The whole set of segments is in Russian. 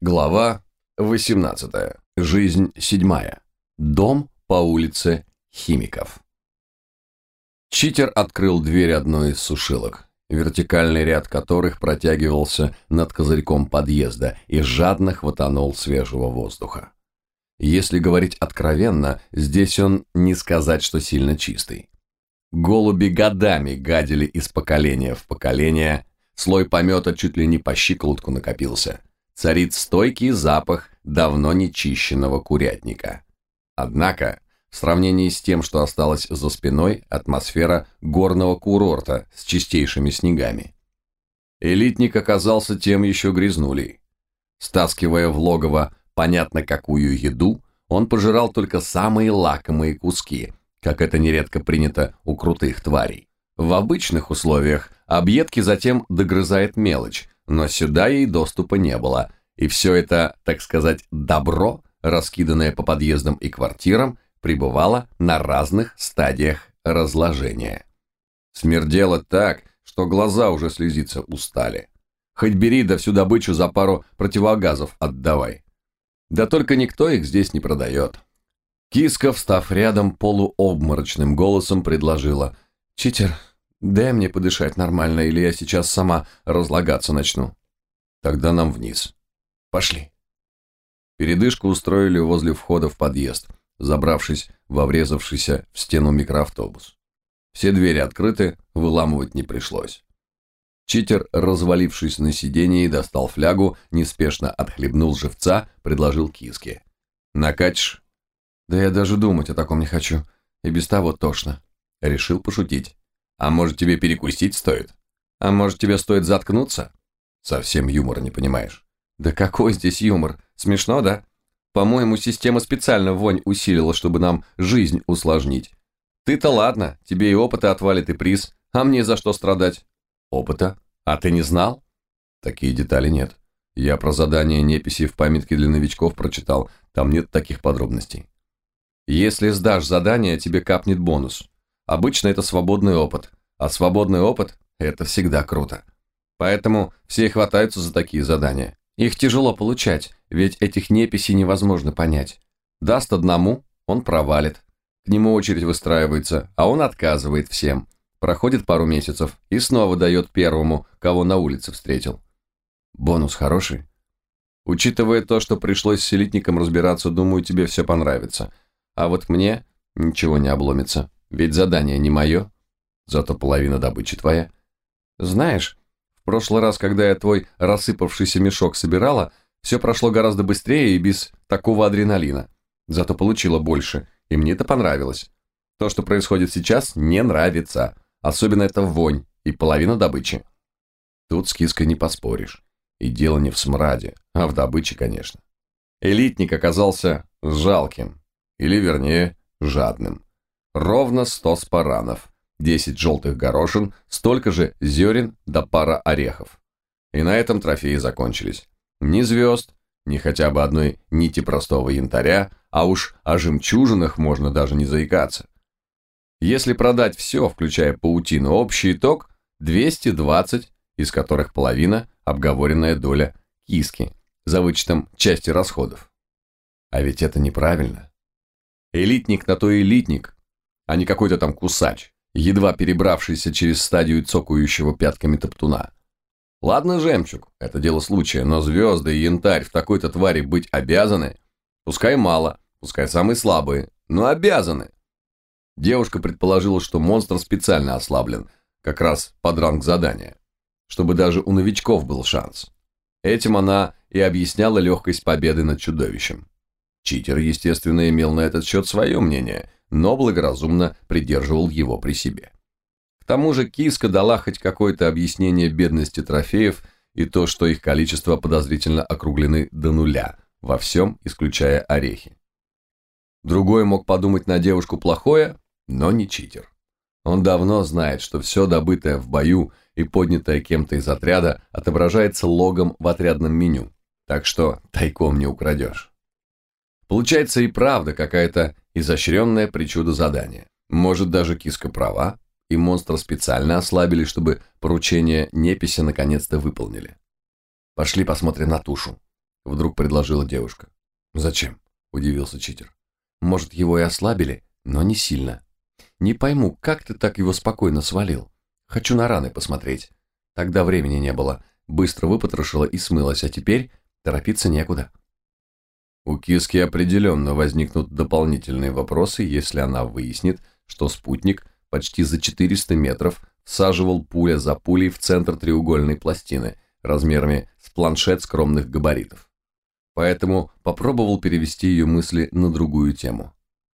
Глава 18. Жизнь 7. Дом по улице Химиков. Читер открыл дверь одной из сушилок, вертикальный ряд которых протягивался над козырьком подъезда, и жадно хватанул свежего воздуха. Если говорить откровенно, здесь он не сказать, что сильно чистый. Голуби годами гадили из поколения в поколение, слой помета чуть ли не по щиколотку накопился. Царит стойкий запах давно нечищенного курятника. Однако, в сравнении с тем, что осталось за спиной, атмосфера горного курорта с чистейшими снегами. Элитник оказался тем еще грязнулей. Стаскивая в логово понятно какую еду, он пожирал только самые лакомые куски, как это нередко принято у крутых тварей. В обычных условиях объедки затем догрызает мелочь, но сюда ей доступа не было, и все это, так сказать, добро, раскиданное по подъездам и квартирам, пребывало на разных стадиях разложения. Смердело так, что глаза уже слезиться устали. Хоть бери, да всю добычу за пару противогазов отдавай. Да только никто их здесь не продает. Киска, встав рядом, полуобморочным голосом предложила: «Читер, дай мне подышать нормально, или я сейчас сама разлагаться начну». «Тогда нам вниз. Пошли». Передышку устроили возле входа в подъезд, забравшись во врезавшийся в стену микроавтобус. Все двери открыты, выламывать не пришлось. Читер, развалившись на сиденье, достал флягу, неспешно отхлебнул живца, предложил Киске: «Накатишь?» «Да я даже думать о таком не хочу, и без того тошно». Решил пошутить. «А может, тебе перекусить стоит? А может, тебе стоит заткнуться?» Совсем юмора не понимаешь. «Да какой здесь юмор? Смешно, да? По-моему, система специально вонь усилила, чтобы нам жизнь усложнить. Ты-то ладно, тебе и опыта отвалит, и приз, а мне за что страдать?» «Опыта? А ты не знал?» «Такие детали нет. Я про задание неписи в памятке для новичков прочитал, там нет таких подробностей». «Если сдашь задание, тебе капнет бонус. Обычно это свободный опыт, а свободный опыт – это всегда круто. Поэтому все хватаются за такие задания. Их тяжело получать, ведь этих неписей невозможно понять. Даст одному – он провалит. К нему очередь выстраивается, а он отказывает всем. Проходит пару месяцев и снова дает первому, кого на улице встретил. Бонус хороший. Учитывая то, что пришлось с элитником разбираться, думаю, тебе все понравится. А вот мне ничего не обломится. Ведь задание не мое, зато половина добычи твоя. Знаешь, в прошлый раз, когда я твой рассыпавшийся мешок собирала, все прошло гораздо быстрее и без такого адреналина. Зато получила больше, и мне это понравилось. То, что происходит сейчас, не нравится. Особенно это вонь и половина добычи. Тут с Киской не поспоришь. И дело не в смраде, а в добыче, конечно. Элитник оказался жалким, или вернее, жадным. Ровно 100 спаранов, 10 желтых горошин, столько же зерен да пара орехов. И на этом трофеи закончились. Ни звезд, ни хотя бы одной нити простого янтаря, а уж о жемчужинах можно даже не заикаться. Если продать все, включая паутину, общий итог – 220, из которых половина – обговоренная доля Киски, за вычетом части расходов. А ведь это неправильно. Элитник на то и элитник, а не какой-то там кусач, едва перебравшийся через стадию цокающего пятками топтуна. Ладно, жемчуг, это дело случая, но звезды и янтарь в такой-то твари быть обязаны, пускай мало, пускай самые слабые, но обязаны. Девушка предположила, что монстр специально ослаблен, как раз под ранг задания, чтобы даже у новичков был шанс. Этим она и объясняла легкость победы над чудовищем. Читер, естественно, имел на этот счет свое мнение, но благоразумно придерживал его при себе. К тому же Киска дала хоть какое-то объяснение бедности трофеев и то, что их количество подозрительно округлены до нуля, во всем исключая орехи. Другой мог подумать на девушку плохое, но не читер. Он давно знает, что все добытое в бою и поднятое кем-то из отряда отображается логом в отрядном меню, так что тайком не украдешь. Получается и правда какая-то изощренная причуда задания. Может, даже Киска права, и монстра специально ослабили, чтобы поручение неписи наконец-то выполнили. Пошли посмотрим на тушу. вдруг предложила девушка. Зачем? Удивился читер. Может, его и ослабили, но не сильно. Не пойму, как ты так его спокойно свалил? Хочу на раны посмотреть. Тогда времени не было. Быстро выпотрошила и смылась, а теперь торопиться некуда. У киски определенно возникнут дополнительные вопросы, если она выяснит, что спутник почти за 400 метров всаживал пуля за пулей в центр треугольной пластины размерами с планшет скромных габаритов. Поэтому попробовал перевести ее мысли на другую тему.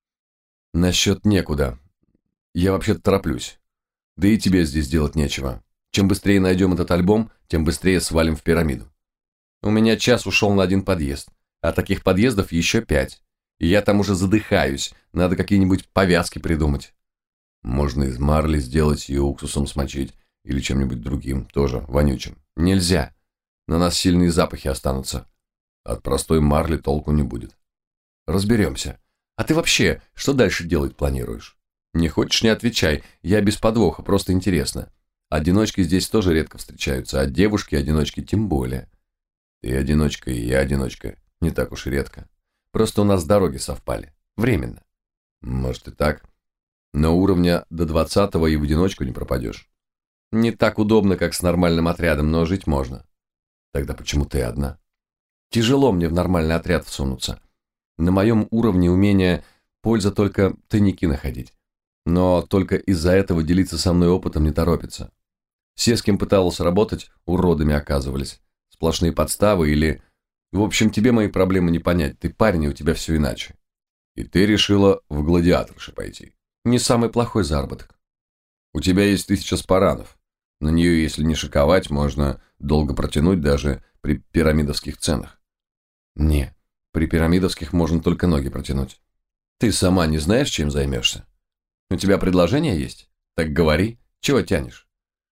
Насчет некуда. Я вообще-то тороплюсь. Да и тебе здесь делать нечего. Чем быстрее найдем этот альбом, тем быстрее свалим в пирамиду. У меня час ушел на один подъезд, а таких подъездов еще 5. И я там уже задыхаюсь, надо какие-нибудь повязки придумать. Можно из марли сделать и уксусом смочить, или чем-нибудь другим, тоже вонючим. Нельзя. На нас сильные запахи останутся. От простой марли толку не будет. Разберемся. А ты вообще, что дальше делать планируешь? Не хочешь, не отвечай. Я без подвоха, просто интересно. Одиночки здесь тоже редко встречаются, а девушки-одиночки тем более. Ты одиночка, и я одиночка. Не так уж и редко. Просто у нас дороги совпали. Временно. Может и так. Но уровня до 20-го и в одиночку не пропадешь. Не так удобно, как с нормальным отрядом, но жить можно. Тогда почему ты одна? Тяжело мне в нормальный отряд всунуться. На моем уровне умения польза только тайники находить. Но только из-за этого делиться со мной опытом не торопится. Все, с кем пыталась работать, уродами оказывались. Сплошные подставы или... В общем, тебе мои проблемы не понять. Ты парень, и у тебя все иначе. И ты решила в гладиаторши пойти. Не самый плохой заработок. У тебя есть 1000 спаранов. На нее, если не шиковать, можно долго протянуть даже при пирамидовских ценах. Не, при пирамидовских можно только ноги протянуть. Ты сама не знаешь, чем займешься? У тебя предложение есть? Так говори, чего тянешь?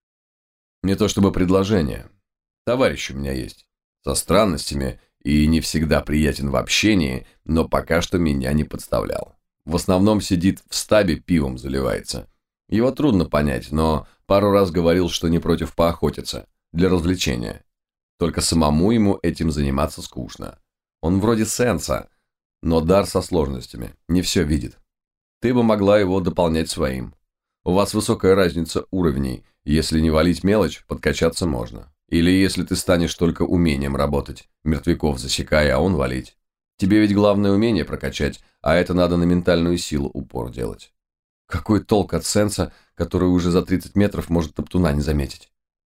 Не то чтобы предложение. Товарищ у меня есть. Со странностями и не всегда приятен в общении, но пока что меня не подставлял. В основном сидит в стабе, пивом заливается. Его трудно понять, но пару раз говорил, что не против поохотиться. Для развлечения. Только самому ему этим заниматься скучно. Он вроде сенса, но дар со сложностями. Не все видит. Ты бы могла его дополнять своим. У вас высокая разница уровней. Если не валить мелочь, подкачаться можно. Или если ты станешь только умением работать, мертвяков засекая, а он валить. Тебе ведь главное умение прокачать, а это надо на ментальную силу упор делать. Какой толк от сенса, который уже за 30 метров может топтуна не заметить?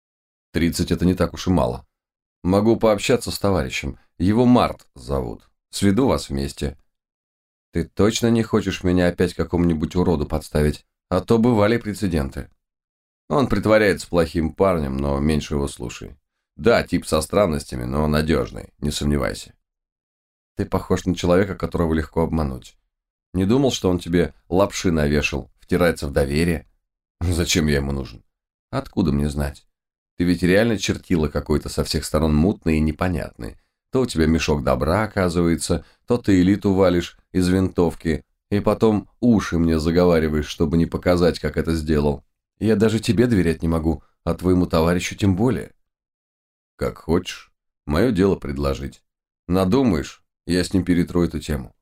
30 это не так уж и мало. Могу пообщаться с товарищем. Его Март зовут. Сведу вас вместе. Ты точно не хочешь меня опять какому-нибудь уроду подставить? А то бывали прецеденты. Он притворяется плохим парнем, но меньше его слушай. Да, тип со странностями, но надежный, не сомневайся. Ты похож на человека, которого легко обмануть. Не думал, что он тебе лапши навешал, втирается в доверие? Зачем я ему нужен? Откуда мне знать? Ты ведь реально чертила какой-то со всех сторон мутный и непонятный. То у тебя мешок добра, оказывается, то ты элиту валишь из винтовки, и потом уши мне заговариваешь, чтобы не показать, как это сделал. Я даже тебе доверять не могу, а твоему товарищу тем более. Как хочешь. Мое дело предложить. Надумаешь, я с ним перетру эту тему.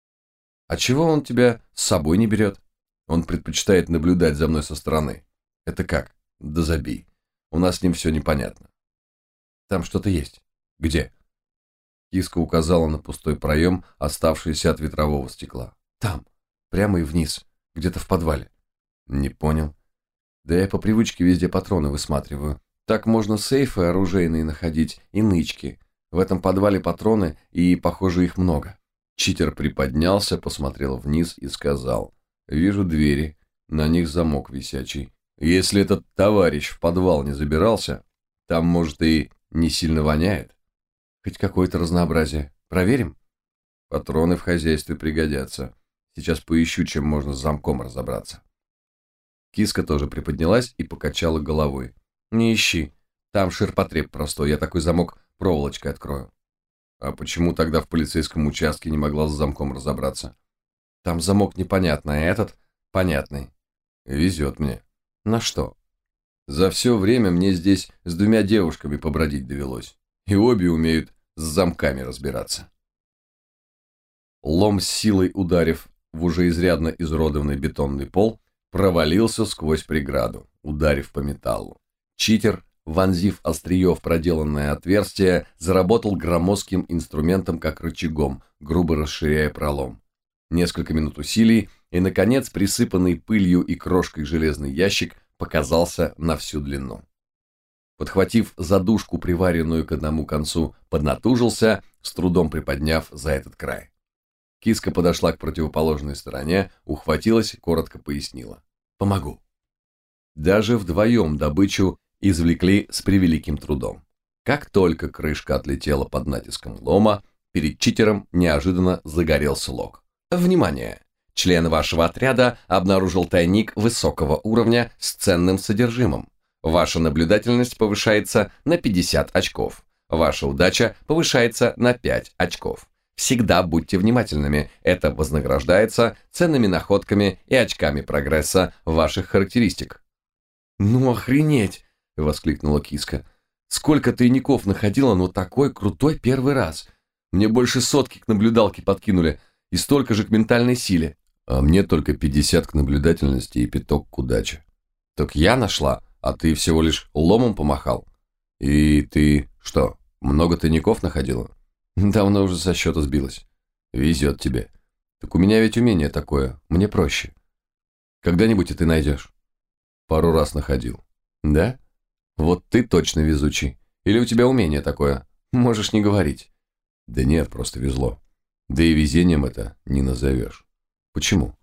А чего он тебя с собой не берет? Он предпочитает наблюдать за мной со стороны. Это как? Да забей. У нас с ним все непонятно. Там что-то есть. Где? Киска указала на пустой проем, оставшийся от ветрового стекла. Там, прямо и вниз, где-то в подвале. Не понял. Да я по привычке везде патроны высматриваю. Так можно сейфы оружейные находить и нычки. В этом подвале патроны, и, похоже, их много. Читер приподнялся, посмотрел вниз и сказал: «Вижу двери, на них замок висячий. Если этот товарищ в подвал не забирался, там, может, и не сильно воняет. Хоть какое-то разнообразие. Проверим? Патроны в хозяйстве пригодятся. Сейчас поищу, чем можно с замком разобраться». Киска тоже приподнялась и покачала головой. «Не ищи. Там ширпотреб простой, я такой замок проволочкой открою». «А почему тогда в полицейском участке не могла с замком разобраться?» «Там замок непонятный, а этот понятный». «Везет мне». «На что?» «За все время мне здесь с 2 девушками побродить довелось. И обе умеют с замками разбираться. Лом, с силой ударив в уже изрядно изуродованный бетонный пол, провалился сквозь преграду, ударив по металлу. Читер, вонзив острие в проделанное отверстие, заработал громоздким инструментом как рычагом, грубо расширяя пролом. Несколько минут усилий, и, наконец, присыпанный пылью и крошкой железный ящик показался на всю длину. Подхватив задушку, приваренную к одному концу, поднатужился, с трудом приподняв за этот край. Киска подошла к противоположной стороне, ухватилась, коротко пояснила. «Помогу». Даже вдвоем добычу извлекли с превеликим трудом. Как только крышка отлетела под натиском лома, перед читером неожиданно загорелся лог. «Внимание! Член вашего отряда обнаружил тайник высокого уровня с ценным содержимым. Ваша наблюдательность повышается на 50 очков. Ваша удача повышается на 5 очков. Всегда будьте внимательными, это вознаграждается ценными находками и очками прогресса ваших характеристик». «Ну охренеть!» — воскликнула Киска. «Сколько тайников находила, но такой крутой первый раз. Мне больше 100 к наблюдалке подкинули и столько же к ментальной силе. А мне только 50 к наблюдательности и 5 к удаче. Так я нашла, а ты всего лишь ломом помахал. И ты что, много тайников находила?» «Давно уже со счета сбилась». «Везет тебе. Так у меня ведь умение такое, мне проще. Когда-нибудь и ты найдешь». «Пару раз находил». «Да? Вот ты точно везучий. Или у тебя умение такое? Можешь не говорить». «Да нет, просто везло. Да и везением это не назовешь». «Почему?»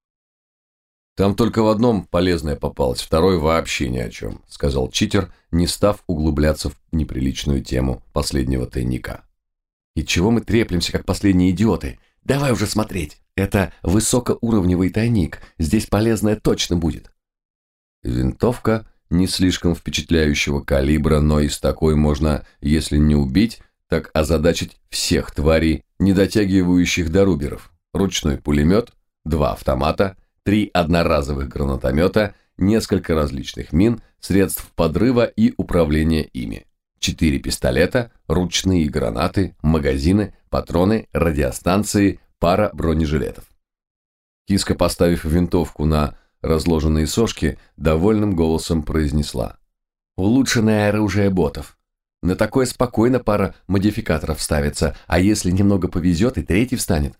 «Там только в одном полезное попалось, второй вообще ни о чем», сказал читер, не став углубляться в неприличную тему последнего тайника. «И чего мы треплемся, как последние идиоты? Давай уже смотреть. Это высокоуровневый тайник. Здесь полезное точно будет». Винтовка не слишком впечатляющего калибра, но и с такой можно, если не убить, так озадачить всех тварей, не дотягивающих до руберов. Ручной пулемет, 2 автомата, 3 одноразовых гранатомета, несколько различных мин, средств подрыва и управления ими. 4 пистолета, ручные гранаты, магазины, патроны, радиостанции, пара бронежилетов. Киска, поставив винтовку на разложенные сошки, довольным голосом произнесла: «Улучшенное оружие ботов. На такое спокойно пара модификаторов ставится, а если немного повезет, и третий встанет.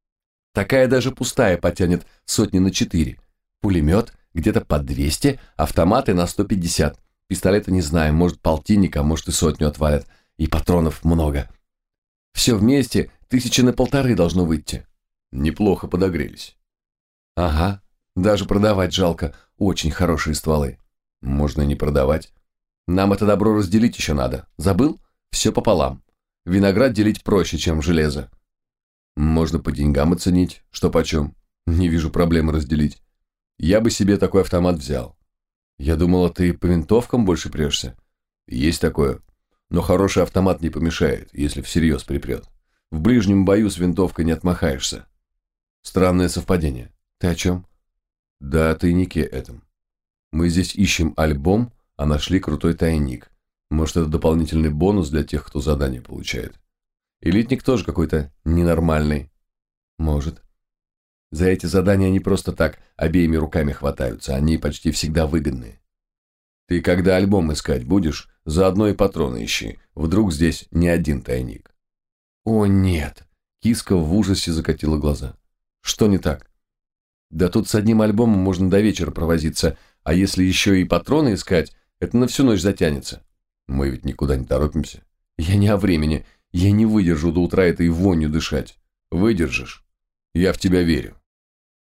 Такая даже пустая потянет сотни на 4. Пулемет где-то под 200, автоматы на 150. Пистолеты не знаю, может полтинник, а может и 100 отвалят. И патронов много. Все вместе 1500 должно выйти». «Неплохо подогрелись». «Ага, даже продавать жалко. Очень хорошие стволы». «Можно не продавать. Нам это добро разделить еще надо. Забыл? Все пополам. Виноград делить проще, чем железо». «Можно по деньгам оценить. Что почем? Не вижу проблемы разделить. Я бы себе такой автомат взял». «Я думала, ты по винтовкам больше прешься». «Есть такое. Но хороший автомат не помешает, если всерьез припрет. В ближнем бою с винтовкой не отмахаешься». «Странное совпадение. Ты о чем?» «Да о тайнике этом. Мы здесь ищем альбом, а нашли крутой тайник. Может, это дополнительный бонус для тех, кто задание получает. Элитник тоже какой-то ненормальный». «Может. За эти задания они просто так обеими руками хватаются, они почти всегда выгодные. Ты когда альбом искать будешь, заодно и патроны ищи, вдруг здесь не один тайник». «О, нет!» Киска в ужасе закатила глаза. «Что не так?» «Да тут с одним альбомом можно до вечера провозиться, а если еще и патроны искать, это на всю ночь затянется». «Мы ведь никуда не торопимся». «Я не о времени, я не выдержу до утра этой вонью дышать». «Выдержишь. Я в тебя верю».